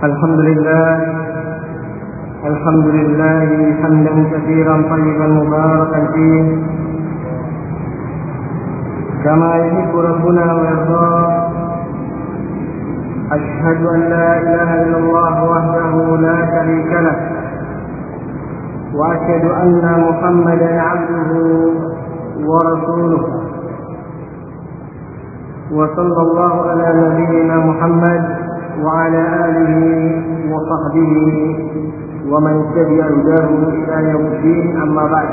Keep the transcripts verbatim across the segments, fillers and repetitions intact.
الحمد لله الحمد لله حمدا كثيرا طيبا مباركا فيه كما يحب ربنا ويرضاه. أشهد أن لا إله إلا الله وحده لا شريك له، وأشهد أن محمدا عبده ورسوله، وصلى الله على نبينا محمد وعلى آله وصحبه ومن تبع هداه إلى يوم الدين. أما بعد.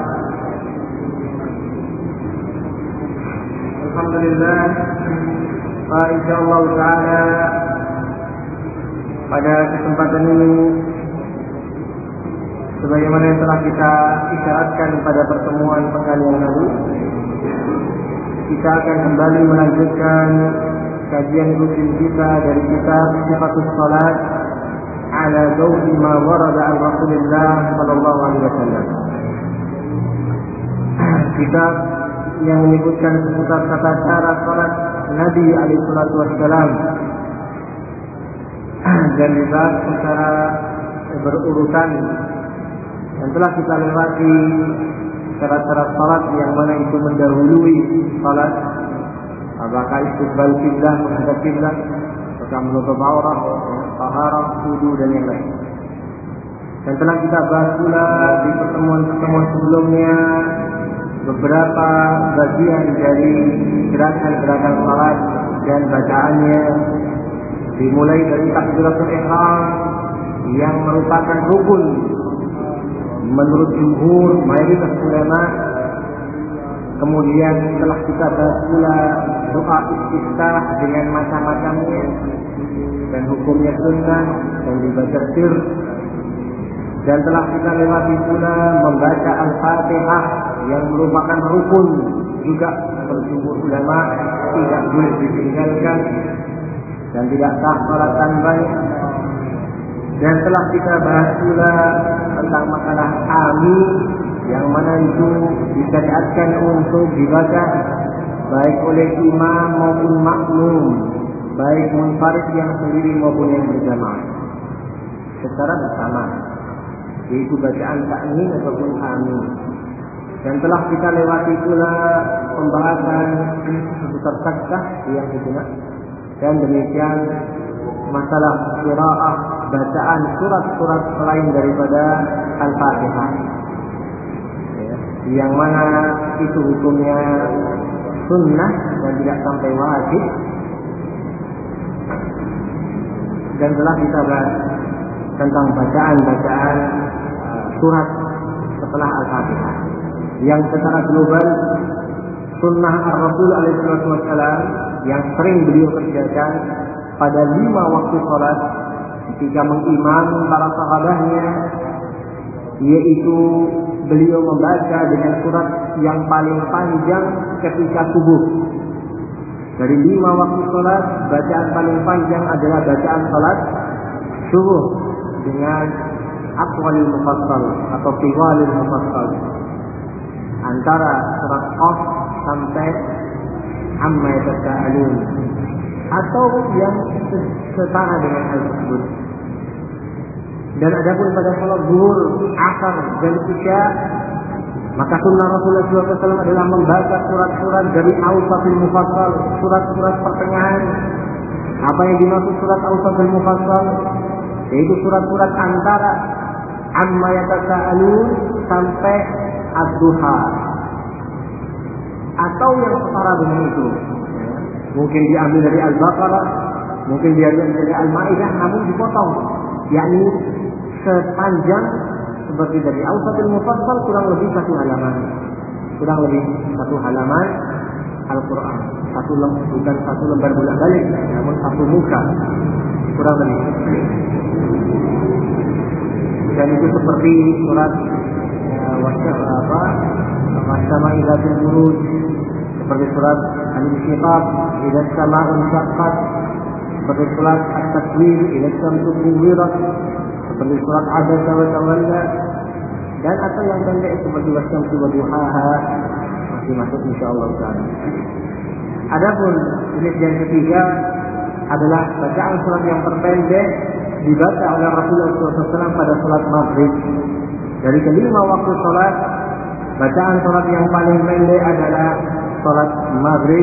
Alhamdulillah, insyaallah taala pada kesempatan ini, sebagaimana yang telah kita isyaratkan pada pertemuan pekan yang lalu, kita akan kembali melanjutkan kajian rutin kita dari kitab Sifatus Salat ala Dawi ma warada an Rasulillah sallallahu alaihi wasallam. Kitab yang menyebutkan seputar tata cara salat Nabi alaihi salatu wassalam dan dibahas secara berurutan, dan telah kita lewati cara-cara salat yang mana itu mendahului salat, apakah istiqbal kiblah, menghadap kiblah, apakah menutup aurat, taharah, wudu dan yang lain. Dan telah kita bahas pula di pertemuan-pertemuan sebelumnya beberapa bagian dari gerakan-gerakan salat dan bacaannya, dimulai dari takbiratul ihram yang merupakan rukun menurut jumhur mayoritas ulama. Kemudian telah kita bahas pula doa istiftah dengan macam-macamnya dan hukumnya sunnah dan dibaca sir, dan telah kita lewati pula membaca Al-Fatihah yang merupakan rukun juga menurut jumhur ulama, tidak boleh ditinggalkan dan tidak sah salat tanpanya. Dan telah kita bahas pula tentang masalah amin yang mana itu disyariatkan untuk dibaca baik oleh imam maupun makmum, baik munfarid yang sendiri maupun yang berjamaah secara bersama, yaitu bacaan ta'min ataupun amin. Dan telah kita lewati pula pembahasan seputar saksah yang dikenal, dan demikian masalah qiraah, bacaan surat-surat selain daripada Al-Fatihah, ya, yang mana itu hukumnya sunnah dan tidak sampai wajib. Dan telah kita bahas tentang bacaan-bacaan uh, surat setelah Al-Fatihah yang secara global sunnah Ar-Rasul alaihi wasallam yang sering beliau kerjakan pada lima waktu salat ketika mengimami para sahabatnya, yaitu beliau membaca dengan surat yang paling panjang ketika subuh. Dari lima waktu salat, bacaan paling panjang adalah bacaan salat subuh dengan aqwalil mufassal atau tiwalil mufassal, antara surat Qaf sampai amma yatasaalun, atau yang setara dengan hal tersebut. Dan adapun pada salat zuhur, asar dan isya, maka sunnah Rasulullah shallallahu alaihi wasallam adalah membaca surat-surat dari awsatul mufassal, surat-surat pertengahan. Apa yang dimaksud surat awsatul mufassal? Yaitu surat-surat antara amma yatasaalun sampai ad-duha, atau yang setara dengan itu. Mungkin diambil dari Al-Baqarah, mungkin diambil dari Al-Maidah, namun dipotong, yakni sepanjang seperti dari Awsatul Mufassal, kurang lebih satu halaman, kurang lebih satu halaman Al-Quran, satu lembar, bukan satu lembar bolak-balik, namun satu muka, kurang lebih. Dan itu seperti surat apa Wasama'i Dzatul Buruj, seperti surat Al-Insyiqaq, Idza as-samaa'u insyaqqat, seperti surat At-Takwir, Idza asy-syamsu kuwirat, seperti surat Abasa wa Tawalla, dan atau yang pendek seperti Wasyamsi wa Duhaha masih masuk insyaallah taala. Adapun jenis yang ketiga adalah bacaan surat yang terpendek dibaca oleh Rasulullah shallallahu alaihi wasallam pada sholat maghrib. Dari kelima waktu sholat, bacaan sholat yang paling pendek adalah sholat maghrib.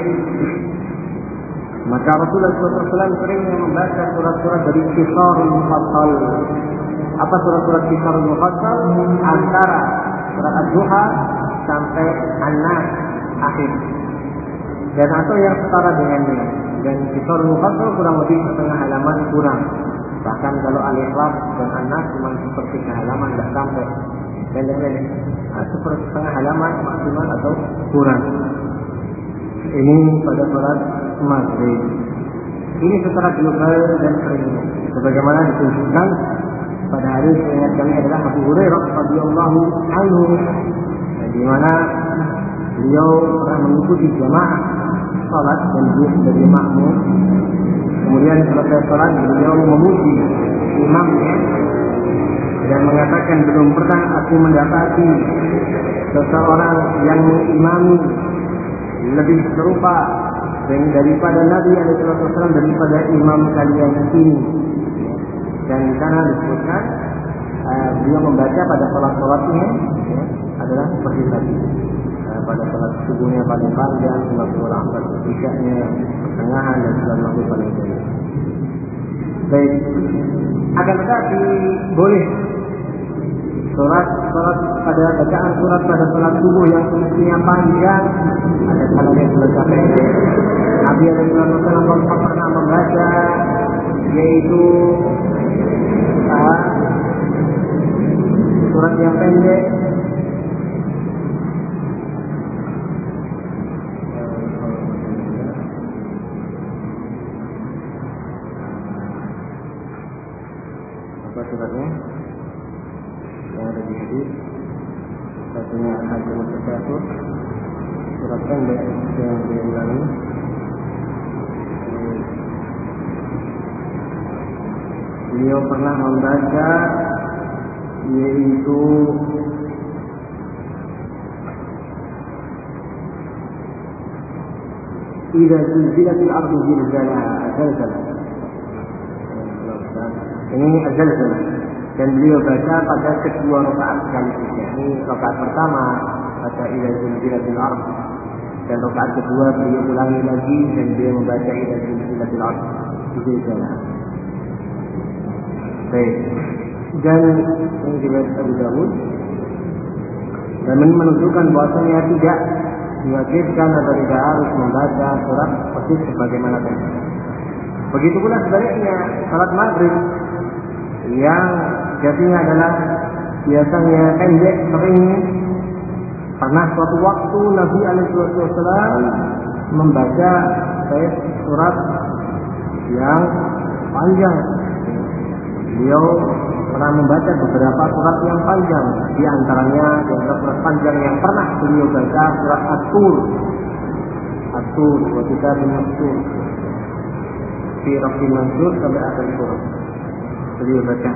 Maka Rasulullah shallallahu alaihi wasallam seringnya membaca surat-surat dari Qisarul Mufassal. Apa surat-surat Qisarul Mufassal? Antara surat Ad-Duha sampai An-Nas akhir. Dan atau yang setara dengannya. Dan Qisarul Mufassal kurang lebih setengah halaman kurang. Bahkan kalau Al-Ikhlas dan An-Nas cuma sepertiga halaman, tidak sampai. Pendek-pendek. Nah, seperti setengah halaman maksimal atau kurang. Ini pada sholat maghrib. Ini secara global dan sering. Sebagaimana ditunjukkan pada hari yang kami adalah Abu Hurairah radhiyallahu anhu, di mana beliau pernah mengikuti jamaah sholat dan beliau sebagai makmum. Kemudian selesai sholat beliau memuji imamnya dan mengatakan, belum pernah aku mendapati seseorang yang mengimami lebih serupa daripada Nabi alaihi wasallam, daripada imam kalian ini. Dan di sana disebutkan uh, beliau membaca pada sholat-sholatnya ya, adalah seperti tadi. Uh, pada sholat subuhnya paling panjang, lima puluh rakaat, isyaknya pertengahan, dan sholat maghrib paling pendek. Baik, akan tetapi boleh sholat sholat pada bacaan surat pada sholat subuh yang semestinya panjang, ada kalanya membaca pendek. Nabi alaihi wasallam pernah membaca yaitu uh, surat yang pendek apa suratnya yang ada di hadis, satunya Al-Qur'an Al-Karim, surat pendek yang diulangi. Beliau pernah membaca yaitu Idza zulzilatil ardu zilzalaha, zilzalah. Ini zilzalah. Dan beliau baca pada kedua rakaat sekaligus. Ini rakaat pertama baca Idza zulzilatil ardu, dan rakaat kedua beliau ulangi lagi dan beliau membaca Idza zulzilatil ardu zilzalaha. Baik. Dan ini riwayat Abu Dawud, dan ini menunjukkan bahwasanya tidak diwajibkan atau tidak harus membaca surat persis sebagaimana tadi. Begitu pula sebaliknya salat maghrib yang jadinya adalah biasanya pendek, seringnya pernah suatu waktu Nabi alaihi wasallam membaca surat yang panjang. Beliau pernah membaca beberapa surat yang panjang, di antaranya beberapa surat panjang yang pernah beliau baca surat At-Tur, At-Tur, wa kitabun mastur, fi raqqin mansur, sampai akhir surat beliau baca.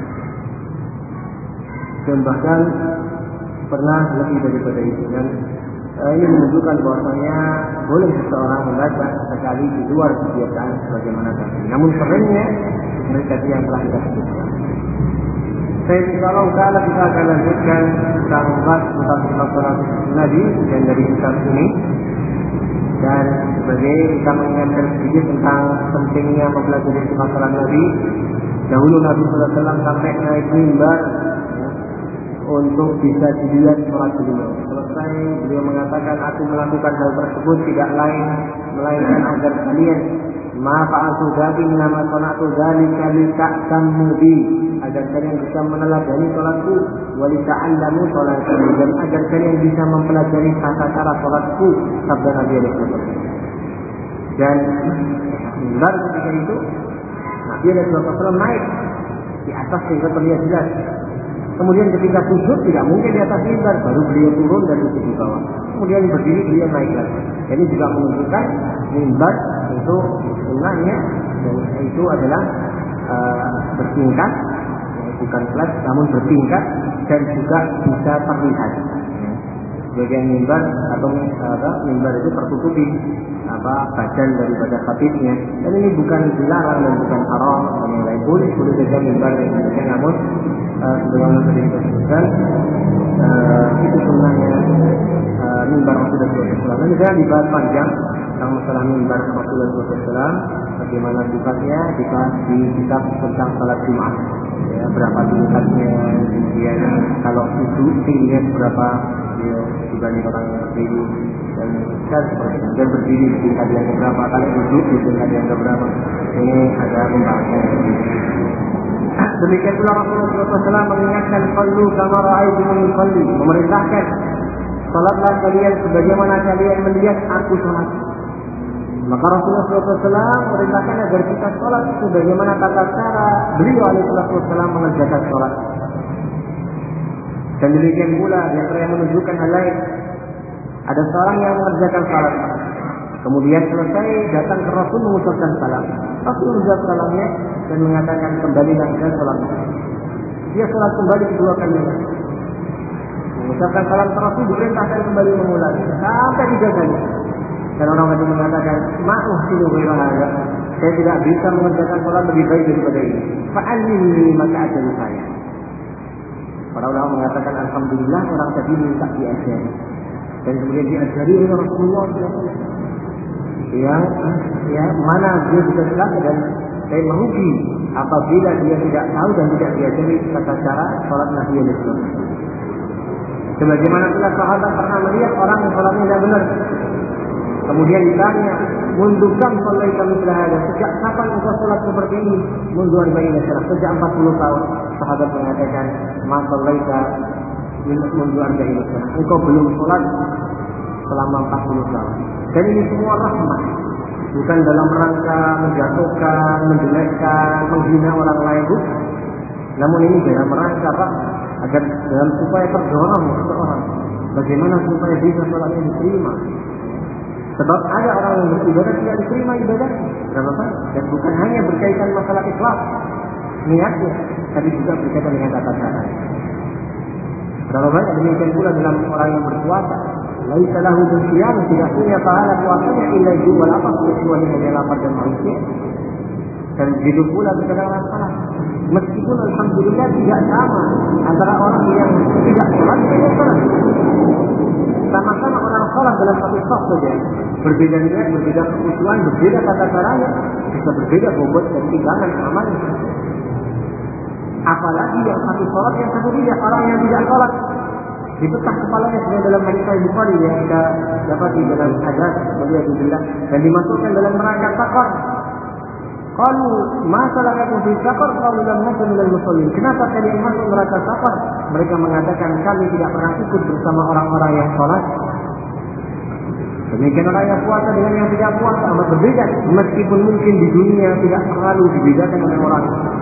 Dan bahkan pernah lebih daripada itu. Dan uh, ini menunjukkan bahwasanya boleh seseorang membaca sekali di luar kebiasaan sebagaimana tadi. Namun seringnya mereka yang telah kita sebutkan. Saya kalau kalau kita akan lanjutkan tentang membahas tentang sholat Nabi dan dari kitab ini, dan sebagai kita mengingatkan sedikit tentang pentingnya mempelajari sifat sholat Nabi. Dahulu Nabi shallallahu alaihi wasallam sampai naik mimbar untuk bisa dilihat sholat beliau. Selesai beliau mengatakan, aku melakukan hal tersebut tidak lain melainkan agar kalian ma'fa'atu dzalik nama salatu dzalika li ta'tammu bi, agar kalian bisa meneladani salatku, wa li ta'allamu salati, dan agar kalian bisa mempelajari tata cara salatku, sabda Nabi alaihi wasallam. Dan mimbar ketika itu Nabi alaihi wasallam naik di atas sehingga terlihat jelas. Kemudian ketika sujud tidak mungkin di atas mimbar, baru beliau turun dan duduk di bawah. Kemudian berdiri beliau naik lagi. Ini juga menunjukkan mimbar itu sunnahnya, dan itu adalah uh, bertingkat, bukan flat namun bertingkat, dan juga bisa terlihat. Bagian mimbar atau apa, mimbar itu tertutupi apa badan daripada khatibnya, dan ini bukan dilarang dan bukan haram dan yang lain boleh boleh saja mimbar yang demikian, namun uh, sebagaimana tadi kita sebutkan uh, itu sunnahnya uh, mimbar Rasulullah shallallahu alaihi wasallam. Dan juga dibahas panjang tentang masalah mimbar Rasulullah shallallahu alaihi wasallam, bagaimana sifatnya dibahas di kitab tentang salat Jumat. Ya, berapa tingkatnya, kemudian kalau duduk tingginya berapa ya, dibanding orang yang berdiri, dan kan seperti itu. Dan berdiri di tingkat yang berapa, kalau duduk di tingkat yang berapa, ini ada pembahasan. Demikian pula Rasulullah shallallahu alaihi wasallam mengingatkan sallu kama ra'aitumuni usalli, memerintahkan salatlah kalian sebagaimana kalian melihat aku salat. Maka Rasulullah shallallahu alaihi wasallam merintahkan agar kita sholat sebagaimana tata cara beliau alaihi wasallam mengerjakan sholat. Dan demikian pula di antara yang menunjukkan hal lain, ada seorang yang mengerjakan sholat, kemudian selesai datang ke Rasul mengucapkan salam. Rasul menjawab salamnya dan mengatakan kembalilah ke sholat. Dia sholat kembali kedua kalinya, mengucapkan salam ke Rasul, diperintahkan kembali mengulangi sampai tiga kali. Dan orang tadi mengatakan, ma'uh silu ghairahada, saya tidak bisa mengerjakan sholat lebih baik daripada ini. Fa'allimni maka ajaru saya. Para ulama mengatakan, alhamdulillah orang tadi minta diajari. Dan kemudian diajari oleh Rasulullah shallallahu alaihi wasallam. Yang ya, mana dia bisa celaka, dan saya merugi apabila dia tidak tahu dan tidak diajari tata cara sholat Nabi sallallahu alaihi wasallam. Sebagaimana pula sahabat pernah melihat orang yang sholatnya tidak benar. Kemudian ditanya, mundu kam shalaita mithla hada, sejak kapan engkau salat seperti ini? Mundu arba'ina sanah, sejak empat puluh tahun. Sahabat mengatakan, ma shalaita mundu arba'ina sanah, engkau belum salat selama empat puluh tahun. Dan ini semua rahmat, bukan dalam rangka menjatuhkan, menjelekkan, menghina orang lain, bukan. Namun ini dalam rangka rahmat, agar dalam supaya terdorong seseorang bagaimana supaya bisa salatnya diterima. Sebab ada orang yang beribadah tidak diterima ibadahnya, kenapa? Dan bukan hanya berkaitan masalah ikhlas niatnya, tapi juga berkaitan dengan tata cara. Berapa banyak demikian pula dalam orang yang berpuasa, laisa lahu siyam, tidak punya pahala puasanya illa jual apa kecuali hanya lapar dan manusia. Dan begitu pula berkaitan masalah. Meskipun alhamdulillah tidak sama antara orang yang tidak sholat dan yang sholat. Sama-sama orang sholat dalam satu saf saja, berbeda niat, berbeda kebutuhan, berbeda tata caranya, bisa berbeda bobot dan timbangan amalnya. Apalagi yang satu sholat, yang satu tidak. Orang yang tidak sholat dipecah kepalanya sebenarnya dalam hadis Sahih Bukhari yang kita dapat di dalam hadis beliau bilang, dan dimasukkan dalam neraka sakor. Qalu ma salakakum fi saqar? Qalu lam nakun minal musallin. Kenapa kalian masuk neraka saqar? Mereka mengatakan kami tidak pernah ikut bersama orang-orang yang salat. Demikian orang yang puasa dengan yang tidak puasa amat berbeda, meskipun mungkin di dunia tidak terlalu dibedakan oleh orang.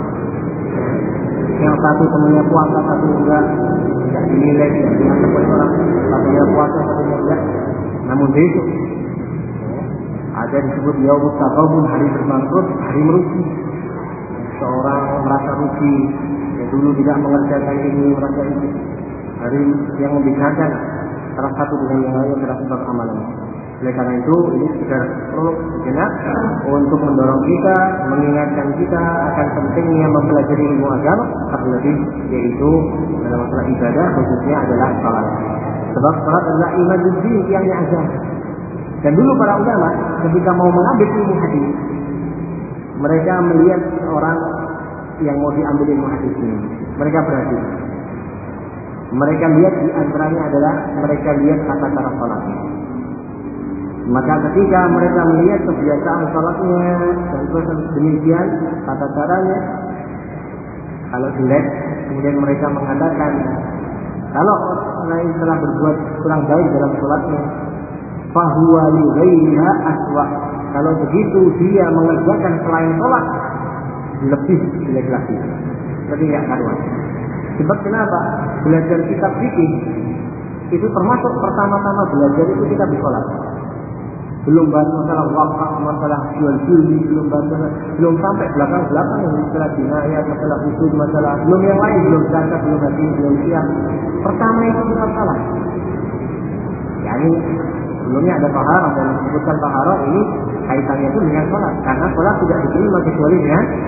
Yang satu temannya puasa, satu enggak, tidak dinilai, tidak dianggap oleh orang. Satunya puasa, satunya enggak. Namun besok ada disebut yaumut taghabun, hari berbangkrut, hari merugi. Seorang merasa rugi, yang dulu tidak mengerjakan ini, merasa itu. Hari yang membedakan salah satu dengan yang lain adalah sebab amalannya. Oleh karena itu, ini sekedar prolog sejenak untuk mendorong kita, mengingatkan kita akan pentingnya mempelajari ilmu agama, terlebih yaitu dalam masalah ibadah, khususnya adalah salat. Sebab salat adalah imaduddin, tiangnya agama. Dan dulu para ulama ketika mau mengambil ilmu hadis, mereka melihat orang yang mau diambil ilmu hadis ini, mereka perhatikan. Mereka lihat di antaranya adalah mereka lihat tata cara salatnya. Maka ketika mereka melihat kebiasaan salatnya dan terus demikian tata caranya, kalau jelek, kemudian mereka mengatakan kalau orang telah berbuat kurang baik dalam salatnya, fahuwa li ghairiha aswa. Kalau begitu dia mengerjakan selain sholat lebih jelek lagi, lebih tidak karuan. Sebab kenapa? Belajar kitab fikih itu termasuk pertama-tama belajar itu kita sholat. Belum bahas masalah wakaf, masalah jual beli, belum bahas belum sampai belakang-belakang yang masalah jinayat, masalah usul, masalah belum yang lain, belum zakat, belum haji, belum siam. Pertama itu kita salat. Yani sebelumnya ada taharah, dan disebutkan taharah ini kaitannya itu dengan sholat, karena sholat tidak diterima kecuali dengan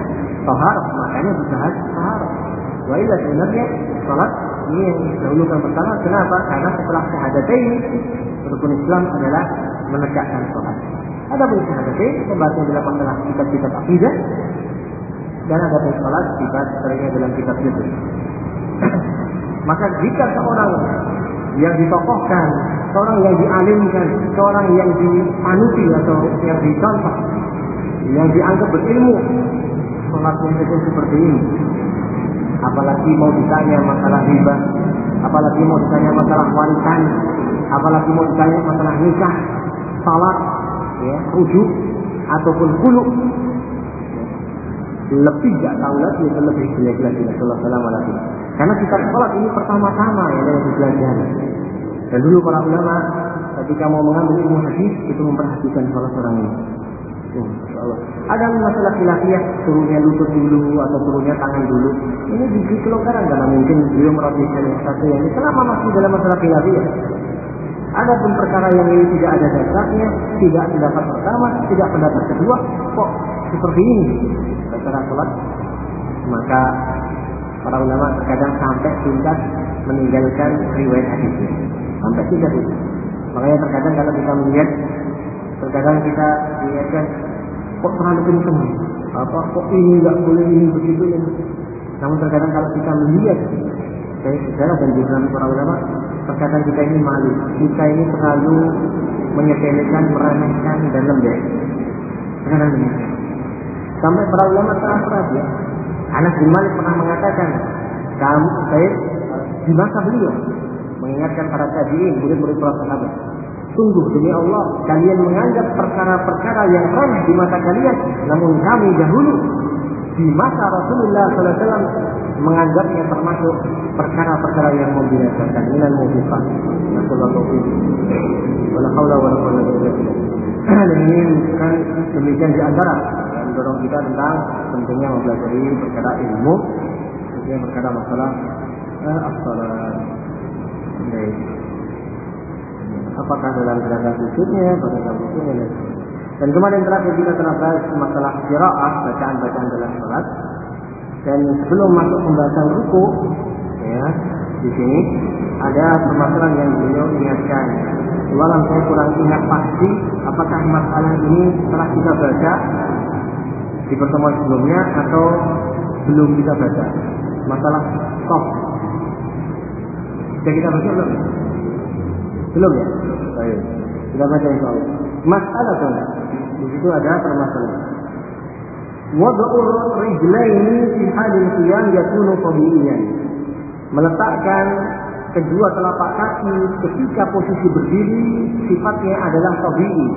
tahar, makanya berusaha tahar. Wa illa sebenarnya salat ini yang didahulukan pertama. Kenapa? Karena setelah syahadatain rukun Islam adalah menegakkan salat. Ada pun syahadatain membahasnya dalam masalah kitab-kitab akidah, dan ada pun salat dibahas seringnya dalam kitab itu. Maka jika seorang yang ditokohkan, seorang yang dialimkan, seorang yang dianuti atau yang dicontoh, yang dianggap berilmu, sholatnya itu seperti ini, apalagi mau ditanya masalah riba, apalagi mau ditanya masalah warisan, apalagi mau ditanya masalah nikah, salat, ya, rujuk ataupun kuluk, lebih gak tahu lagi, itu lebih jelek lagi. Sallallahu alaihi wasallam. Karena kita sholat ini pertama-tama yang harus dipelajari. Dan dulu para ulama ketika mau mengambil ilmu hadis itu memperhatikan sholat orang ini. Oh, Allah. Ada masalah khilafiyah, turunnya lutut dulu atau turunnya tangan dulu. Ini di kelonggaran karena mungkin beliau merhatikan yang satu yang ini selama masih dalam masalah khilafiyah. Ada pun perkara yang ini tidak ada dasarnya, tidak pendapat pertama, tidak pendapat kedua, kok seperti ini cara sholat, maka para ulama terkadang sampai tingkat meninggalkan riwayat hadisnya, sampai tingkat itu. Makanya terkadang kalau kita melihat, terkadang kita lihatkan kok terlalu kenceng, apa kok ini nggak boleh ini begitu ini. Namun terkadang kalau kita melihat dari sejarah dan juga para ulama, terkadang kita ini malu, kita ini terlalu menyepelekan, meremehkan dan lembek. Terkadang demikian. Sampai para ulama terang-terang ya, Anas bin Malik pernah mengatakan, kamu saya di masa beliau mengingatkan para tabi'in, murid-murid para sahabat, sungguh demi Allah kalian menganggap perkara-perkara yang remeh di mata kalian, namun kami dahulu di masa Rasulullah sallallahu alaihi wasallam menganggapnya termasuk perkara-perkara yang membinasakan. Minal mubiqat. Nasallallahu wala haula wala quwwata illa billah. Dan ini kan demikian di antara yang mendorong kita tentang pentingnya mempelajari perkara ilmu, pentingnya perkara masalah eh, as-salat. Apakah dalam gerakan sujudnya, pada dalam sujudnya. Dan kemarin terakhir kita telah bahas masalah qiraah, bacaan-bacaan dalam salat. Dan sebelum masuk pembahasan ruku, ya, di sini ada permasalahan yang beliau ingatkan. Walau saya kurang ingat pasti apakah masalah ini telah kita baca di pertemuan sebelumnya atau belum kita baca. Masalah stop. Sudah kita baca belum? Belum ya? Baik. Kita baca insyaallah. Masalah tuh. Di situ ada permasalahan. Wad'ur rijlaini fi halil qiyam yakunu tabi'iyan. Meletakkan kedua telapak kaki ketika posisi berdiri sifatnya adalah tabi'i.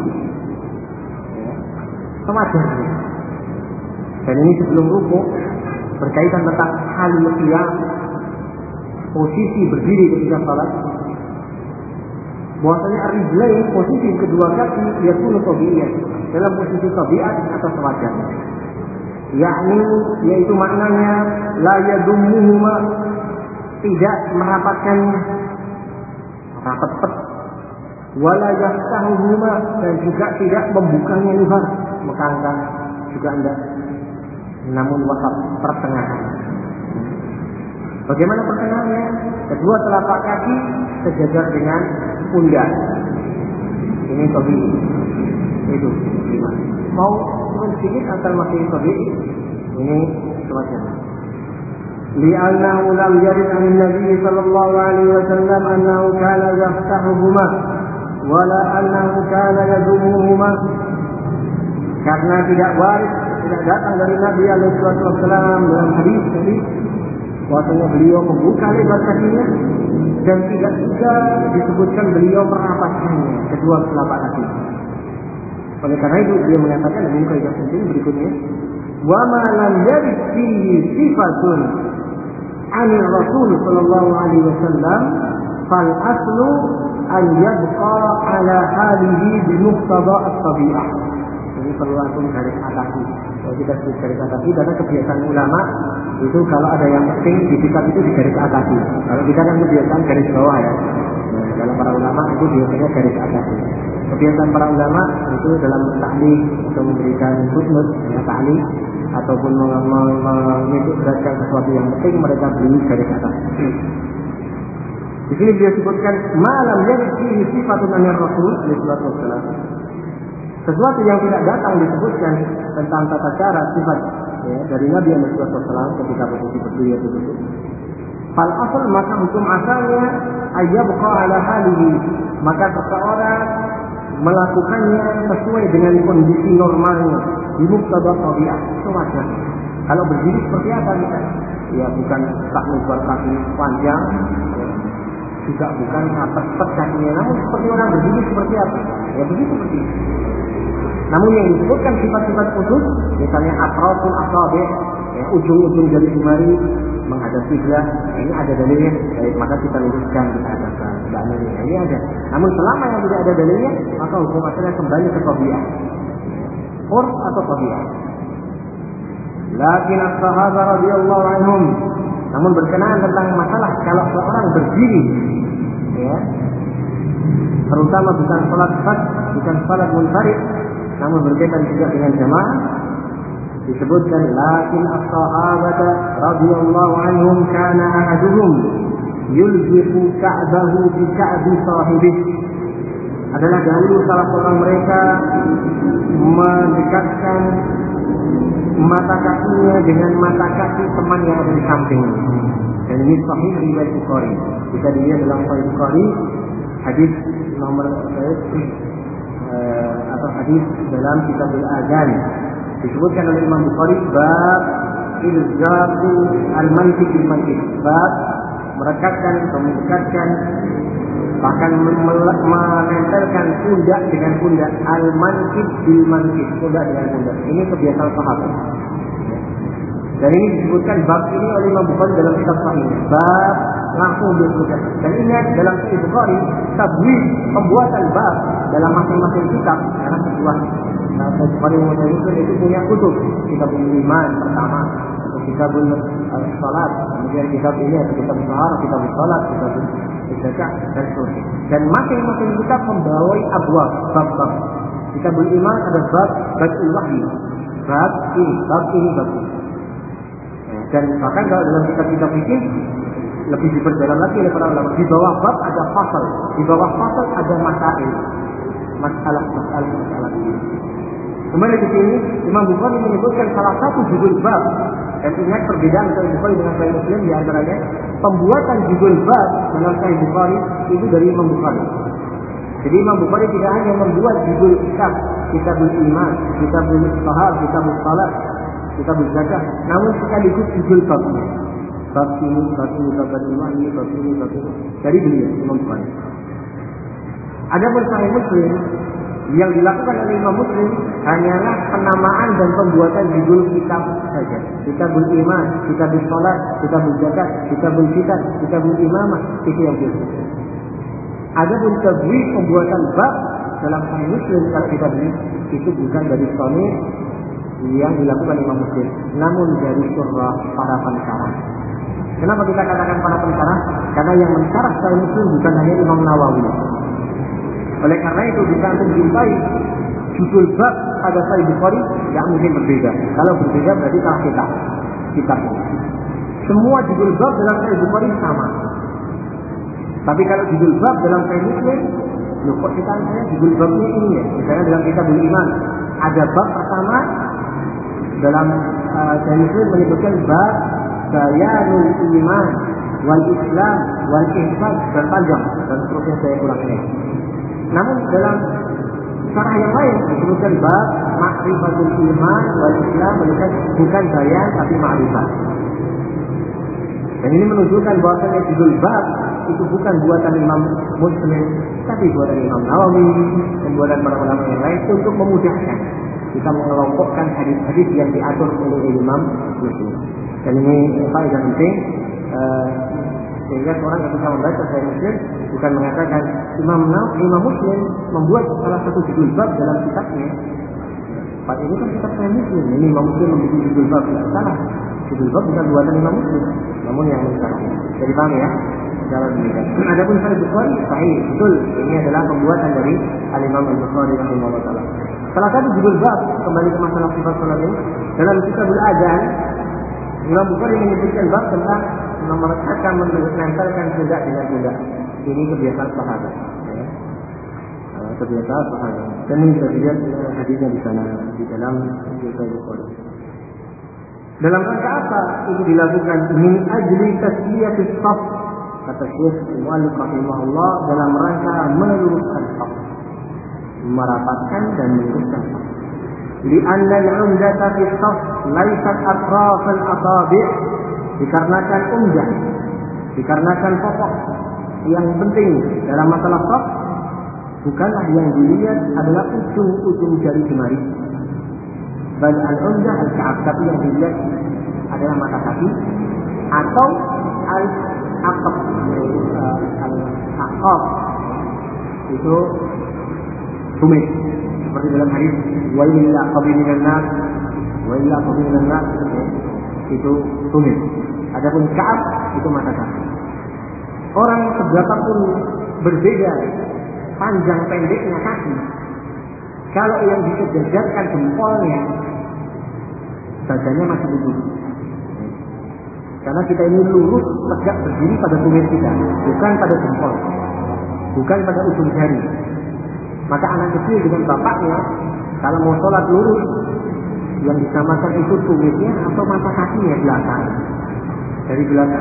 Sewajarnya. Dan ini sebelum rukuk berkaitan tentang halil qiyam, posisi berdiri ketika salat. Bahwasanya ar-rijlain, posisi kedua kaki yakunu tabi'iyan, dalam posisi tabiat atau sewajarnya. Yakni yaitu maknanya la yadummuhuma, tidak merapatkannya rapat-rapat, wala yaftahuhuma, dan juga tidak membukanya luar, mekangkan juga enggak, namun wasat, pertengahan. Bagaimana pertengahannya? Kedua telapak kaki sejajar dengan pundak. Ini tabi'i. Itu lima. Mau turun sedikit asal masih tabi'i. Ini semacamnya. Li'annahu lam yarid 'an Nabi sallallahu alaihi wasallam annahu kana yaftahuhuma wala annahu kana yadumuhuma. Karena tidak waris, tidak datang dari Nabi alaihi wasallam dalam hadis tadi bahwasanya beliau membuka lebar kakinya, dan tidak juga disebutkan beliau merapatkannya kedua telapak kaki. Oleh karena itu dia mengatakan dalam kaidah penting berikutnya, wa ma lam yarid fihi sifatun 'anil Rasul sallallahu alaihi wasallam fal aslu an yabqa ala halihi bi muqtada at-tabi'ah. Ini perlu langsung garis atasi. Kalau kita sebut garis atasi karena kebiasaan ulama itu kalau ada yang penting di kitab itu di garis atasi. Kalau kita kan kebiasaan garis bawah ya. Nah, kalau para ulama itu biasanya garis atasi. kebiasaan para ulama itu dalam ta'liq atau memberikan footnote ya ta'liq ataupun menitik beratkan sesuatu yang penting mereka beli garis atas. Di sini dia sebutkan malam yang fihi sifatun anir Rasul sallallahu alaihi wasallam. Sesuatu yang tidak datang disebutkan tentang tata cara sifat ya, dari Nabi sallallahu alaihi wasallam ketika posisi berdiri atau duduk. Fal asal maka hukum asalnya ayyabqa ala halihi, maka seseorang melakukannya sesuai dengan kondisi normalnya di muqtada tabiat sewajar. Kalau berdiri seperti apa kita? Ya bukan tak lebar kaki panjang, ya, juga bukan apet-apet kakinya, namun seperti orang berdiri seperti apa? Ya begitu seperti itu. Namun yang disebutkan sifat-sifat khusus, misalnya atraful asabi, ya, ujung-ujung jari jemari menghadap kiblat, ini ada dalilnya, baik, maka kita luruskan kita hadapkan dalilnya, ini ada. Namun selama yang tidak ada dalilnya, maka hukum asalnya kembali ke tabiat, urf atau tabiat. Lakin as-sahabah radhiyallahu anhum, namun berkenaan tentang masalah kalau seorang berdiri, ya, terutama bukan salat fard, bukan salat munfarid, namun berkaitan juga dengan jamaah, disebutkan lakin as-sahabata radhiyallahu anhum kana ahaduhum yulziqu ka'bahu bi ka'bi sahibihi. Adalah dahulu salah seorang mereka mendekatkan mata kakinya dengan mata kaki teman yang ada di sampingnya. Dan ini sahih riwayat Bukhari. Jika dilihat dalam Sahih Bukhari, hadis nomor uh, atau hadis dalam Kitabul Adzan disebutkan oleh Imam Bukhari bab ilzaqu al-mantik bil-mantik, bab merekatkan atau mendekatkan bahkan menempelkan pundak dengan pundak, al-mantik bil-mantik, pundak dengan pundak. Ini kebiasaan sahabat. Dan ini disebutkan bab ini oleh Imam Bukhari dalam kitab Sahih. Bab langsung disebutkan. Dan ingat dalam Sahih Bukhari tabwid pembuatan bab dalam masing-masing kitab karena sebuah Nah, Bukhari Muslim itu punya kutub, kitabul iman pertama, atau kitabul uh, salat, kemudian kitab ini atau kitab sahar, kitab salat, kitab zakat dan seterusnya. Dan masing-masing kitab membawai abwab, bab-bab. Kitabul iman ada bab badul wahyi, bab ini, bab ini, bab ini. Dan bahkan kalau dalam kitab-kitab fikih lebih diperdalam lagi oleh para ulama. Di bawah bab ada fasal, di bawah fasal ada masail, masalah-masalah masalah ini. Kembali ke sini, Imam Bukhari menyebutkan salah satu judul bab. Dan ingat perbedaan Sahih Bukhari dengan Sahih Muslim di antaranya pembuatan judul bab dalam Sahih Bukhari itu dari Imam Bukhari. Jadi Imam Bukhari tidak hanya membuat judul kitab, kitabul iman, kitabul sahar, kitabul salat, kitabul zakat, namun sekaligus judul babnya. Bab ini, bab ini, bab ini, bab ini, bab ini. Dari beliau Imam Bukhari. Adapun Sahih Muslim yang dilakukan oleh Imam Muslim hanyalah penamaan dan pembuatan judul kitab saja. Kitabul iman, kitabul salat, kitabul zakat, kitabul fitan, kitabul imamah, itu yang biasa. Adapun tabwid pembuatan bab dalam Sahih Muslim kalau kita beli itu bukan dari Sahih yang dilakukan Imam Muslim, namun dari surah para pensyarah. Kenapa kita katakan para pensyarah? Karena yang mensyarah Sahih Muslim bukan hanya Imam Nawawi. Oleh karena itu bisa untuk jumpai judul bab pada Sahih Bukhari yang mungkin berbeda. Kalau berbeda berarti salah kita kitabnya. Semua judul bab dalam Sahih Bukhari sama. Tapi kalau judul bab dalam Sahih Muslim, loh kok kita saya judul babnya ini ya? Misalnya dalam Kitabul Iman ada bab pertama dalam uh, Sahih Muslim menyebutkan bab bayanul iman wal Islam wal ihsan dan panjang dan seterusnya saya kurangnya. Namun dalam syarah yang lain disebutkan bab ma'rifatul iman wal Islam bukan bayan tapi ma'rifat. Dan ini menunjukkan bahwasanya judul bab itu bukan buatan Imam Muslim, tapi buatan Imam Nawawi dan buatan para ulama yang lain untuk memudahkan kita mengelompokkan hadis-hadis yang diatur oleh Imam Muslim. Dan ini faedah penting uh, sehingga orang yang bisa membaca Sahih Muslim bukan mengatakan Imam Nawawi, Imam Muslim membuat salah satu judul bab dalam kitabnya. Pak ini kan kitab Sahih Muslim, ini Imam Muslim membuat judul bab, tidak salah. Judul bab bukan buatan Imam Muslim, namun yang mensyarah. Jadi paham ya? Cara demikian. Adapun Sahih Bukhari sahih, betul. Ini adalah pembuatan dari Al-Imam Al-Bukhari rahimahullah taala. Salah satu judul bab kembali ke masalah sifat salat ini dalam Kitabul Adzan, Imam Bukhari menyebutkan bab tentang memerintahkan menempelkan pundak dengan pundak. Ini kebiasaan sahabat. Ya. Kebiasaan sahabat. Dan ini kita lihat hadisnya di sana di dalam Sahih Bukhari. Dalam rangka apa itu dilakukan? Min ajli tasliyatis shaf, kata Syekh Al-Mu'allif rahimahullah, dalam rangka meluruskan shaf, merapatkan dan meluruskan shaf. Li'anna al-'umdata fi shaf laysat atraf al-asabi', dikarenakan umdah, dikarenakan pokok yang penting dalam masalah shaf bukanlah yang dilihat adalah ujung-ujung jari jemari. Bal al-umdah al-ka'ab, tapi yang dilihat adalah mata kaki atau al-aqab, al-aqab itu tumit, seperti dalam hadis wa illa qabil minan nas, wa illa qabil minan nas, itu tumit. Adapun ka'ab itu mata kaki. Orang seberapapun berbeda panjang pendeknya kaki, kalau yang disejajarkan jempolnya, badannya masih lurus. Karena kita ini lurus tegak berdiri pada tumit kita, bukan pada jempol, bukan pada ujung jari. Maka anak kecil dengan bapaknya, kalau mau sholat lurus, yang disamakan itu tumitnya atau mata kakinya belakang, dari belakang.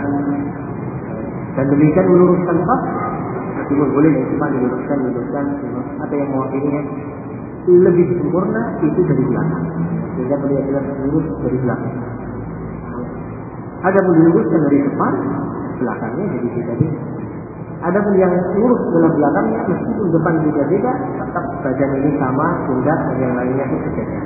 Dan demikian meluruskan shaf, meskipun boleh yang cuma diluruskan, diluruskan, atau yang mewakilinya lebih sempurna itu dari belakang, sehingga beliau bilang lurus dari belakang. Ada pun diluruskan dari depan, belakangnya jadi beda-beda. Ada pun yang lurus dalam belakangnya, meskipun depan beda-beda, tetap badan ini sama, pundak dan yang lainnya itu berbeda.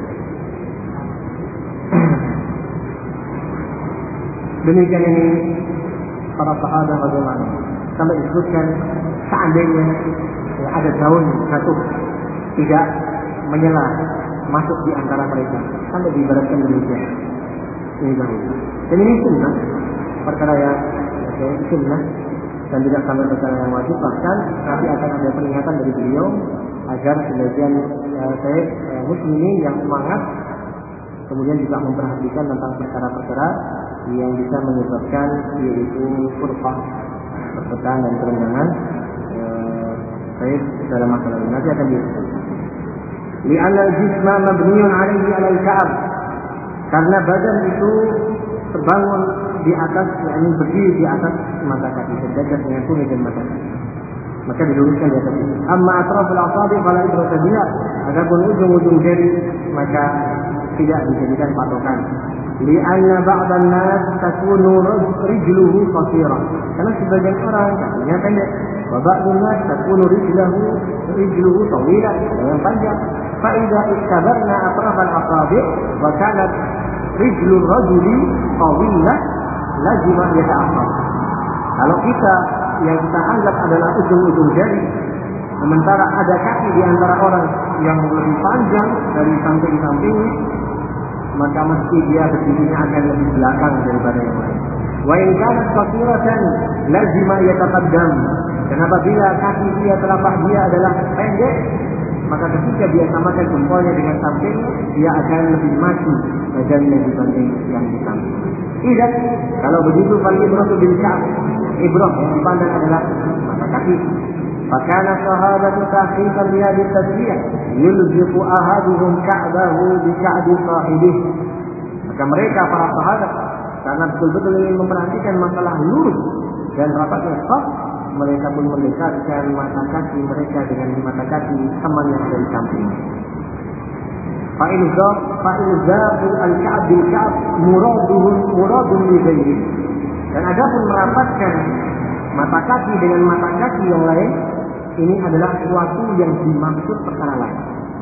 Demikian ini para sahabat radhiyallahu anhum. Sampai disebutkan seandainya ya, ada daun satu tidak menyela masuk di antara mereka, sampai diibaratkan demikian. Ini dahulu. Dan ini sunnah, perkara yang ya, sunnah dan tidak sampai perkara yang wajib. Bahkan nanti akan ada peringatan dari beliau agar sebagian uh, saya uh, muslimin yang semangat kemudian juga memperhatikan tentang perkara-perkara yang bisa menyebabkan yaitu furqah, perpecahan dan kerendangan uh, saya dalam masalah ini nanti akan disebut. Li'anna al-jisma mabniun 'alaihi 'ala al-ka'ab, karena badan itu terbangun di atas, yakni berdiri di atas mata kaki, sejajar dengan tumit dan mata kaki. Maka diluruskan di atas itu. Amma atraful asabi fala ibrata biha, adapun ujung-ujung jari maka tidak dijadikan patokan. Li'anna ba'dan nas takunu rijluhu qasira, karena sebagian orang kakinya pendek. Wa ba'dun nas takunu rijluhu rijluhu tawila, yang panjang. Fa idza istabarna atrafal asabi wa kanat rijlur rajuli tawilah lazimah yata'akhkhar. Kalau kita yang kita anggap adalah ujung-ujung jari, sementara ada kaki di antara orang yang lebih panjang dari samping-sampingnya, maka mesti dia berdirinya akan lebih belakang daripada yang lain. Wa in kanat qasiratan lazimah yataqaddam. Dan apabila kaki dia, telapak dia adalah pendek, maka ketika dia samakan jempolnya dengan sampingnya, dia akan lebih maju badannya dibanding yang di samping. Tidak, kalau begitu fal ibratu bil ka'ab, ibrah yang dipandang adalah mata kaki. Fakana sahabatu tahqiqan li hadhihi tasbih yulziqu ahaduhum ka'bahu bi ka'bi sahibih. Maka mereka para sahabat karena betul-betul ingin memperhatikan masalah lurus dan rapatnya shaf, mereka pun mendekatkan mata kaki mereka dengan mata kaki teman yang ada di samping. Fa'ilzaq fa'ilzaqu al-ka'b bil ka'b muraduhun muradun li ghairi. Dan adapun merapatkan mata kaki dengan mata kaki yang lain, ini adalah suatu yang dimaksud perkara lain.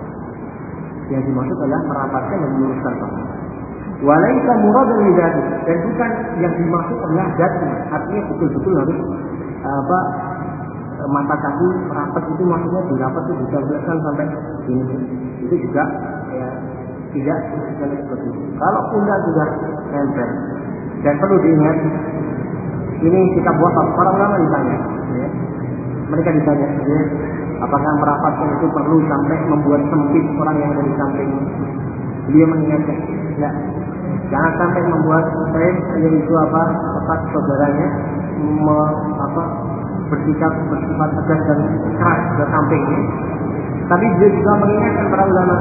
Yang dimaksud adalah merapatkan dan meluruskan kaki. Walaika muradan li dzati, dan bukan yang dimaksud adalah zatnya. Artinya betul-betul harus apa mata kaki rapat itu, maksudnya dirapat itu bisa belakang sampai sini. Itu juga ya, tidak sekali seperti itu. Kalau pundak sudah nempel, dan perlu diingat Ini sikap wasat. Para ulama ditanya, ya. Mereka ditanya, ya, apakah merapatkan itu perlu sampai membuat sempit orang yang ada di samping? Beliau mengingatkan, ya, jangan sampai membuat saya yaitu apa, otak saudaranya me, apa, bersikap bersifat tegas dan keras ke sampingnya. Tapi beliau juga mengingatkan para ulama,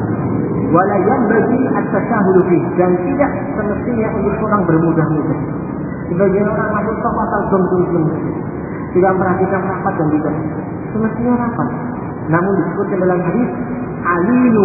wala yanbaghi at-tasahul fihi, dan tidak semestinya untuk orang bermudah-mudah. Sebagian orang masuk top asal gem-gem, tidak perhatikan rapat dan tidak. Semestinya rapat. Namun disebutkan dalam hadis, alinu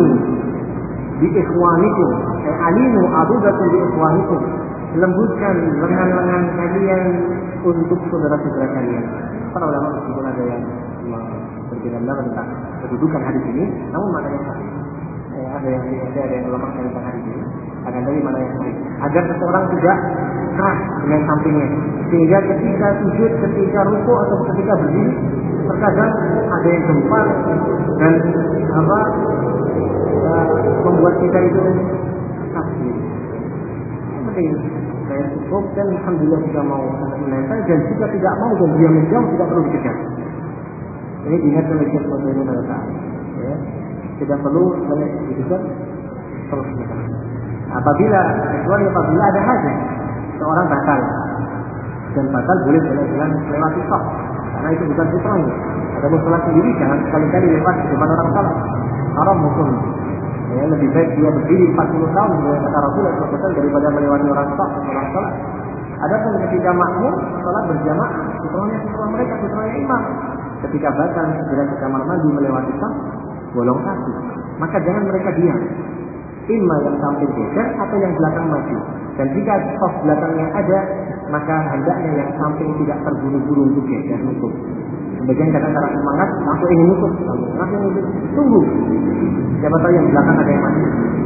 bi ikhwanikum, eh, alinu adudatun bi ikhwanikum, lembutkan lengan-lengan kalian untuk saudara-saudara kalian. Para ulama meskipun ada yang berbeda tentang kedudukan hadis ini, namun maknanya sahih. Eh, ada yang ada, ada yang ulama tentang hadis ini, akan dari mana yang sahih. Agar seseorang tidak keras dengan sampingnya, sehingga ketika sujud, ketika ruku atau ketika berdiri, terkadang ada yang gempar dan apa uh, membuat kita itu sakit. Yang penting saya cukup dan alhamdulillah jika mau sangat menempel, dan jika tidak mau dan dia menjauh tidak perlu dikejar. Ini diingat oleh Syekh Muhammad bin Sa'ad. Ya, tidak perlu banyak dikejar, terus kita. Apabila kecuali apabila ada hajat, seorang batal dan batal boleh jalan-jalan lewati sok, karena itu bukan fitrahnya. Adapun sholat sendiri jangan sekali-kali lewat di depan orang salat, haram hukum. Ya, lebih baik dia berdiri empat puluh tahun dengan kata Rasulullah shallallahu alaihi wasallam daripada melewati orang sok orang salat. Adapun ketika makmum sholat berjamaah, fitrahnya fitrah mereka, fitrahnya imam. Ketika batal segera ke kamar mandi melewati sok, bolong kaki. Maka jangan mereka diam. Imma yang samping geser atau yang belakang maju. Dan jika saf belakangnya ada, maka hendaknya yang samping tidak terburu-buru untuk geser nutup. Sebagian kadang-kadang semangat, langsung ingin nutup, langsung ingin tunggu. Siapa tahu yang belakang ada yang maju.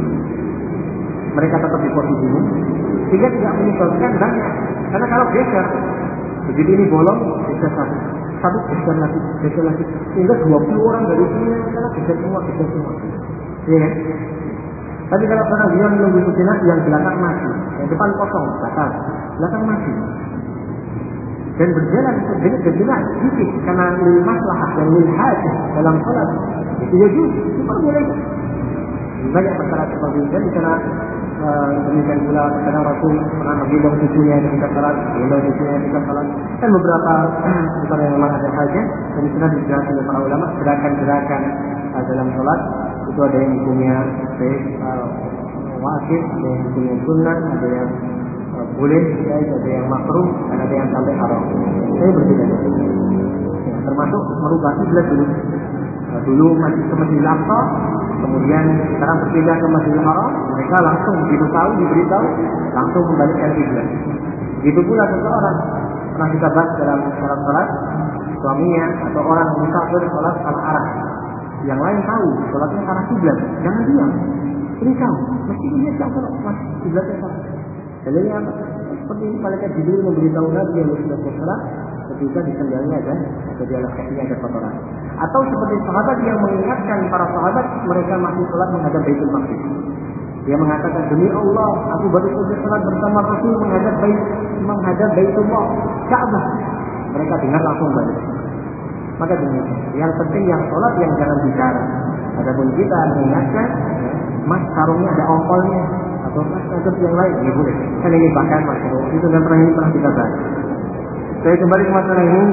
Mereka tetap di posisinya, sehingga tidak menyebabkan banyak. Karena kalau geser, begitu ini bolong, geser satu, satu geser lagi, geser lagi, sehingga dua puluh orang dari sini karena geser semua, geser semua. Iya. Tapi kalau orang dia menunggu sejenak, yang belakang maju, yang depan kosong, batal, belakang maju, dan berjalan sejenak sedikit karena lil maslahah dan lil hajah dalam salat itu jadi diperbolehkan. Banyak perkara seperti itu di sana. Demikian pula kadang Rasul pernah menggendong cucunya ketika salat, menggendong cucunya ketika salat, dan beberapa perkara yang memang ada hajah, dan di sana dijelaskan oleh para ulama gerakan-gerakan dalam salat. Itu ada yang hukumnya uh, wajib, ada yang hukumnya sunnah, ada yang uh, boleh, ada yang makruh, dan ada yang sampai haram. Saya berbeda. Ya, termasuk merubah kiblat dulu. Uh, dulu masih ke Masjidil Aqsa, kemudian sekarang berpindah ke Masjidil Haram. Mereka langsung begitu tahu, diberitahu, langsung membalikkan kiblat. Begitu pula seseorang pernah kita bahas dalam salat-salat, suaminya atau orang musafir salat salah arah. Yang lain tahu, sholatnya arah kiblat, jangan diam. Ini tahu, mesti dia tahu kalau masih kiblatnya salah. Dan ini apa? Seperti malaikat Jibril memberitahu Nabi yang sudah sholat ketika di sendalnya ada atau di alas kakinya ada kotoran. Atau seperti sahabat yang mengingatkan para sahabat mereka masih sholat menghadap Baitul Maqdis. Dia mengatakan, demi Allah, aku baru selesai sholat bersama Rasul menghadap Bait, menghadap Baitullah, Ka'bah. Mereka dengar langsung balik. Maka demikian. Yang penting yang sholat yang jangan bicara. Adapun kita mengingatkan, mas sarungnya ada ongkolnya atau mas ngadep yang lain, ini boleh. Kan ini bahkan mas sarung itu dan pernah ini pernah kita bahas. Saya kembali ke masalah ini.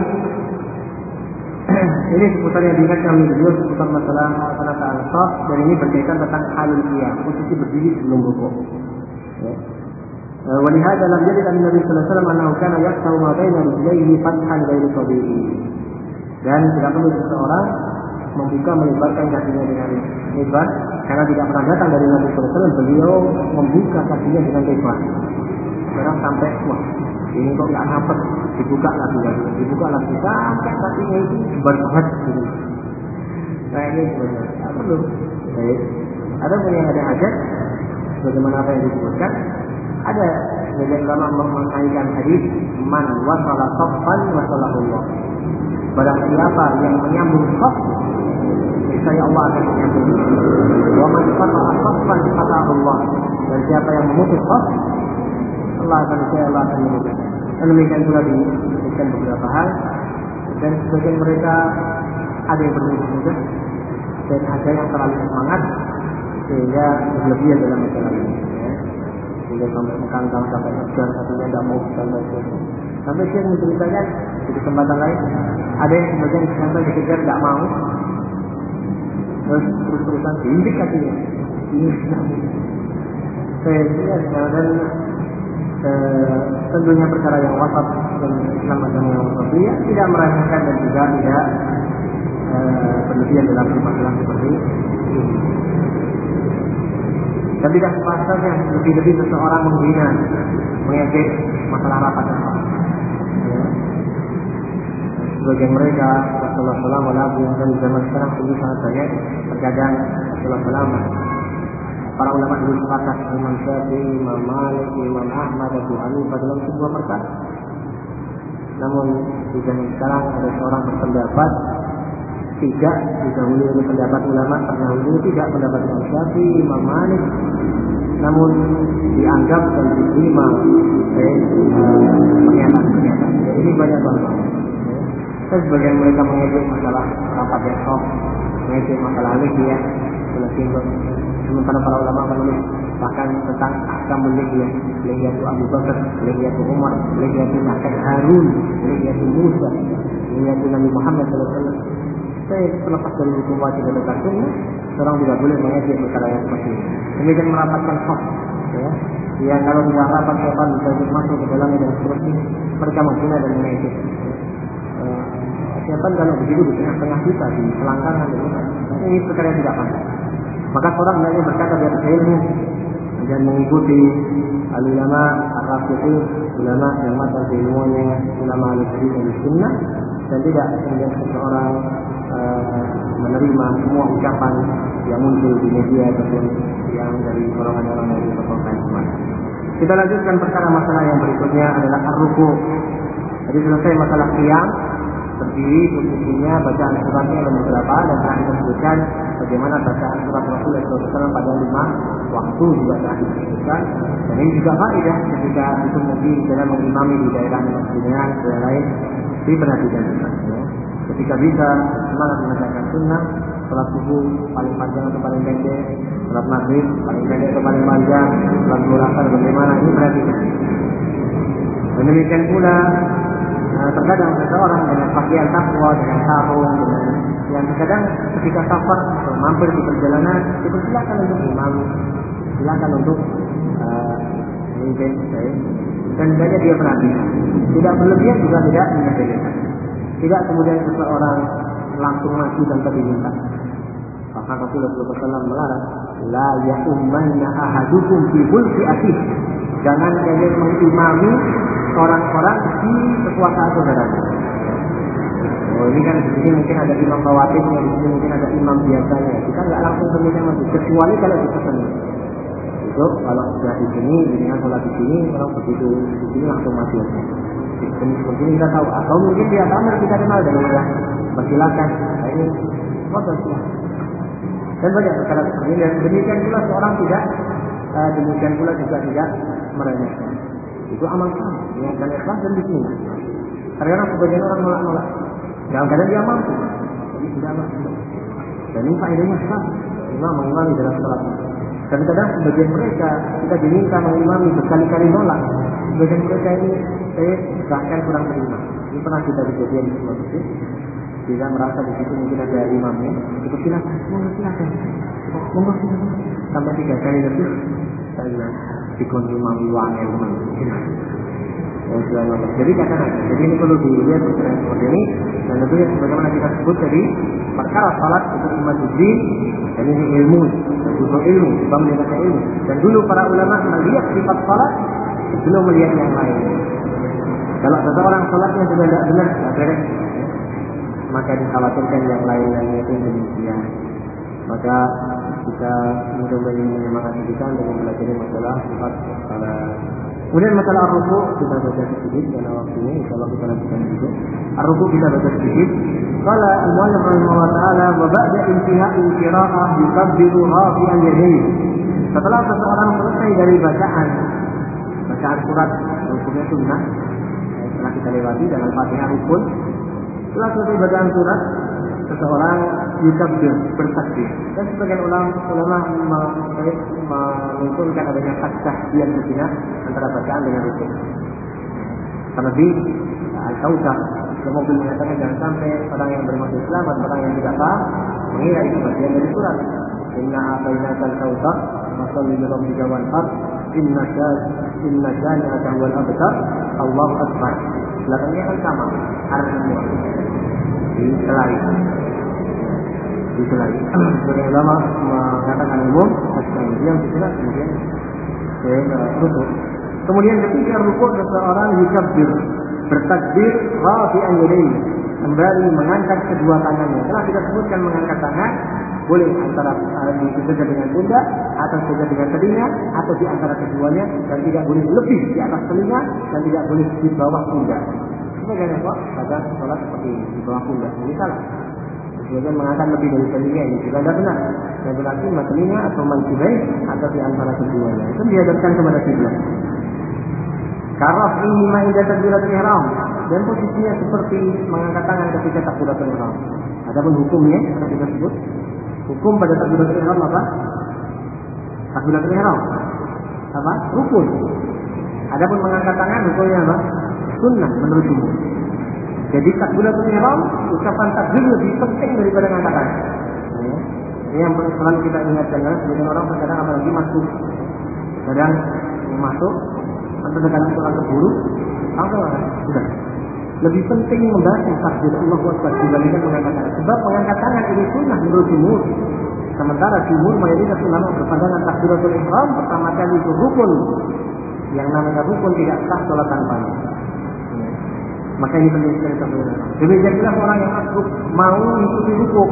Ini seputar yang diingatkan oleh beliau seputar masalah salat al-saf, dan ini berkaitan tentang halul qiyam, posisi berdiri sebelum rukuk. Ya. ولهذا لم يرد عن النبي صلى الله عليه وسلم أنه كان يفتح ما بين رجليه فتحا غير طبيعي. Dan tidak perlu seseorang membuka melebarkan kakinya dengan lebar, karena tidak pernah datang dari Nabi sallallahu alaihi wasallam beliau membuka kakinya dengan lebar. Sekarang sampai wah ini kok nggak nampak, dibuka lagi lagi, dibuka lagi sampai kakinya itu lebar banget. Gitu. Nah ini sebenarnya tidak perlu. Baik. Ada pun yang ada hajat, bagaimana apa yang disebutkan, ada sebagian ulama mengkaitkan hadis man wasala saffan wasalahullah. Barang siapa yang menyambung shaf, niscaya Allah akan menyambung. Wa man qata'a shaffan qata'a Allah. Dan siapa yang memutus shaf, Allah akan niscaya Allah akan memutus. Dan demikian pula disebutkan beberapa hal, dan sebagian mereka ada yang bermudah-mudah dan ada yang terlalu semangat sehingga berlebihan dalam masalah ini. Ya. Sehingga sampai mengkangkang, sampai ngejar, satunya tidak mau sampai sampai dia menceritakan di kesempatan lain ada yang sebagian sampai dikejar tidak mau, terus terus-terusan diindik kakinya. Ini tidak mungkin. Saya lihat dan eh, tentunya perkara yang wasat dan Islam agama yang wasatiyah tidak meremehkan dan juga tidak eh, berlebihan dalam permasalahan seperti ini. Dan tidak sepatutnya lebih-lebih seseorang menghina, mengejek masalah rapat dan rapat. Ya. Sebagian mereka Rasulullah shallallahu alaihi wasallam dan zaman sekarang ini sangat banyak terkadang Rasulullah shallallahu alaihi wasallam para ulama dulu sepakat Imam Syafi'i, Imam Malik, Imam Ahmad, Abu Hanifah dalam sebuah perkara. Namun di zaman sekarang ada seorang berpendapat tidak didahului oleh pendapat ulama terdahulu, tidak pendapat Imam Syafi'i, Imam Malik, namun dianggap dan diterima eh, pernyataan-pernyataan. Ini banyak banget. Dan sebagian mereka mengejek masalah rapat besok, mengejek masalah lihya, masalah singgung. Sementara para ulama menulis bahkan tentang ahkamul lihya, lihya itu Abu Bakar, lihya itu Umar, lihya itu bahkan Harun, lihya itu Musa, lihya itu Nabi Muhammad sallallahu alaihi wasallam. Saya terlepas dari hukum wajib dan sunnah, seorang tidak boleh mengejek perkara yang seperti ini. Demikian merapatkan khas, ya. Ya kalau tidak rapat syaitan bisa masuk ke dalamnya dan seterusnya, mereka menghina dan mengejek. Uh, syaitan kalau begitu di tengah-tengah kita di selangkangan dan ini perkara yang tidak pantas. Maka seorang hendaknya berkata di atas ilmu dan mengikuti ulama ar-rafiqin, ulama yang matang ilmunya, ulama al-hadis dan sunnah, dan tidak kemudian seseorang uh, menerima semua ucapan yang muncul di media ataupun yang dari orang-orang yang diperkokan semata. Kita lanjutkan perkara masalah yang berikutnya adalah ar-ruku'. Jadi selesai masalah qiyam, berdiri, posisinya, bacaan suratnya ada beberapa, dan telah disebutkan bagaimana bacaan surat Rasulullah shallallahu alaihi wasallam pada lima waktu juga telah disebutkan. Dan ini juga faedah ketika itu mungkin dalam mengimami di daerah masjidnya dan lain, diperhatikan juga. Ya. Ketika bisa semangat menegakkan sunnah, sholat subuh paling panjang atau paling pendek, sholat maghrib paling pendek atau paling panjang, sholat zuhur asar bagaimana, ini perhatikan. Dan demikian pula Nah, terkadang seseorang dengan pakaian takwa, dengan sarung, dengan yang terkadang ketika safar atau mampir di perjalanan, dipersilakan untuk imam, silakan untuk memimpin, uh, dan hendaknya dia perhatikan. Tidak berlebihan juga tidak menyepelekan. Tidak kemudian seseorang langsung maju tanpa diminta. Bahkan Rasulullah shallallahu alaihi wasallam melarang, la ya'ummanna ahadukum fi mulki akih. Jangan kalian mengimami orang-orang di kekuasaan saudara. Oh ini kan di sini mungkin ada imam rawatibnya, di sini mungkin ada imam biasanya. Kita nggak langsung kemudian masuk, kecuali kalau dipesan. Itu kalau sudah di sini, dengan sholat di sini, kalau begitu di sini langsung masuk. Sistem seperti ini kita tahu. Atau mungkin dia kamar kita kenal dan mudah. Persilakan. Nah ini foto silakan. Dan banyak perkara seperti ini. Dan demikian pula seorang tidak, uh, demikian pula juga tidak meremehkan. Itu amal sama, niatkan ikhlas dan bismillah. Karena sebagian orang nolak-nolak, dalam keadaan dia mampu, jadi tidak mampu. Dan ini faedahnya sah, imam mengimami dalam sholat. Dan kadang sebagian mereka kita diminta mengimami berkali-kali nolak. Sebagian mereka ini saya bahkan kurang terima. Ini pernah kita kejadian di sebuah masjid. Kita merasa di situ mungkin ada imamnya, kita silakan, monggo silakan, monggo silakan. Sampai tiga kali lebih, saya bilang. Dikon imam wangel teman. Oh, jadi katakan, jadi ini perlu dilihat seperti ini. Dan tentunya sebagaimana kita sebut tadi, perkara salat itu cuma diri, dan ini ilmu, dan juga ilmu, sebab meningkatkan ilmu. Dan dulu para ulama melihat sifat salat sebelum melihat yang lain. Kalau seseorang salatnya sudah tidak benar, tidak beres, maka dikhawatirkan yang lain-lainnya itu demikian. Maka kita mencoba ini menyemangati kita dengan belajar masalah sifat salat. Kemudian masalah ar-ruku' kita baca sedikit karena waktunya insyaallah kita lanjutkan sedikit. Ar-ruku' kita baca sedikit. Qala al-mu'allif rahimahullah ta'ala wa ba'da intihai qira'ah yukabbiru rafi'an yadayhi. Setelah seseorang selesai dari bacaan bacaan surat hukumnya sunnah, telah kita lewati dan Al-Fatihah rukun. Setelah selesai bacaan surat, seseorang yukabbir, bertakbir. Dan sebagian ulama ulama menuntunkan adanya faktah yang berbeda antara bacaan dengan rukun. Terlebih Al-Kautsar, mobil mengatakan jangan sampai orang yang bermaksud selamat, orang yang tidak paham mengira itu bagian dari surat. Inna a'tainaka al-kautsar fasalli li rabbika wanhar inna inna shani'aka huwal abtar Allahu akbar. Belakangnya kan sama artinya diselai diselai. Sebagian ulama mengatakan umum, kemudian tidak kemudian rukuk. Kemudian ketika rukuk seseorang yukabbir, bertakbir rafi'an yadayhi, kembali mengangkat kedua tangannya. Telah kita sebutkan mengangkat tangan boleh antara disejajar dengan pundak atau sejajar dengan telinga atau di antara keduanya, dan tidak boleh lebih di atas telinga dan tidak boleh di bawah pundak. Sebagian kok pada sholat seperti di bawah pundak ini salah. Sebagian mengangkat lebih dari telinga, ini juga tidak benar. Yang berarti telinga atau mankibai atau di antara keduanya. Itu dihadapkan kepada kiblat. Karaf ini ma'indah takbiratul ihram, dan posisinya seperti mengangkat tangan ketika takbiratul ihram. Adapun hukumnya yang kita sebut, hukum pada takbiratul ihram apa? Takbiratul ihram apa? Rukun. Adapun mengangkat tangan hukumnya apa? Sunnah menurut umum. Jadi takbiratul ihram, ucapan takbir lebih penting daripada mengangkat tangan. Ini yang selalu kita ingatkan, karena sebagian orang kadang apalagi masuk, kadang masuk atau dengan orang terburu, langsung sudah. Lebih penting membaca takbir Allahu Akbar dibandingkan mengangkat tangan. Sebab mengangkat tangan ini sunnah menurut jumhur. Sementara jumhur mayoritas ulama berpandangan takbiratul ihram pertama kali itu rukun. Yang namanya rukun tidak sah sholat tanpanya. Maka ini penting sekali takbiratul ihram. Demikian pula orang yang masuk mau mengikuti rukun.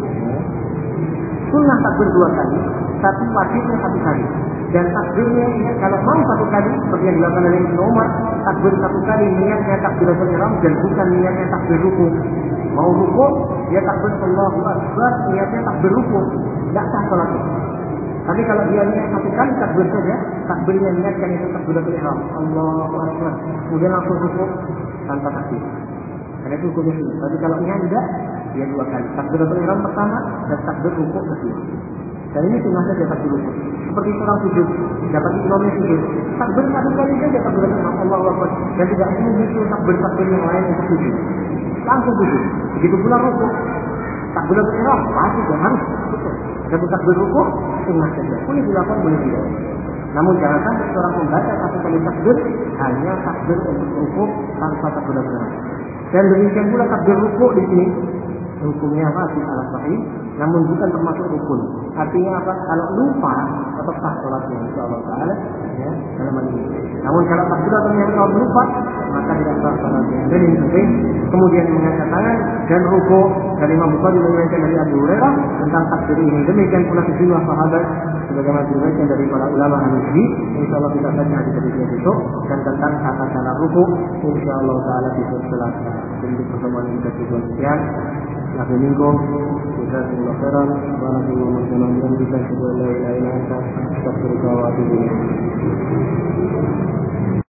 Sunnah takbir dua kali, tapi wajibnya satu kali. Dan takbirnya kalau mau satu kali seperti yang dilakukan oleh Ibnu Umar, takbir satu kali niatnya takbiratul ihram dan bukan niatnya takbir ruku. Mau ruku dia takbir Allahu Akbar, niatnya takbir ruku, tidak sah salatnya. Tapi kalau dia niat satu kali takbir saja, takbirnya niatkan itu takbiratul ihram, Allahu Akbar, kemudian langsung ruku tanpa takbir. Karena itu hukumnya ini. Tapi kalau dia tidak, dia dua kali. Takbiratul ihram pertama dan takbir ruku kedua. Dan ini sunnah saja takbir ruku. Seperti orang sujud, dapat imamnya sujud, takbir satu kali saja takbiratul ihram Allahu Akbar, dan tidak menyusul takbir takbir yang lain untuk sujud. Langsung sujud. Begitu pula ruku. Takbiratul ihram wajib dan harus betul. Dan takbir ruku sunnah saja. Boleh dilakukan, boleh tidak. Namun jangan sampai seorang membaca satu kali takbir hanya takbir untuk ruku tanpa takbiratul ihram. Dan demikian pula takbir ruku di sini hukumnya apa? Ala sahih, namun bukan termasuk rukun. Artinya apa? Kalau lupa tetap sah salatnya insyaallah taala, ya, dalam hal ini. Namun kalau takbiratul ihram lupa, maka tidak sah salatnya. Dan ini penting. Kemudian mengangkat tangan dan ruku. Dan Imam Bukhari meriwayatkan dari Abu Hurairah tentang takbir ini. Demikian pula sejumlah sahabat sebagaimana diriwayatkan dari para ulama hadis. Insyaallah kita baca hadis dari besok dan tentang tata cara ruku insyaallah taala di setelah untuk pertemuan kita sekian. Nabi minkum, jazakumullah khairan, barakallahu fiikum, wa billahi la ilaha illa anta, astaghfiruka wa atubu ilaik.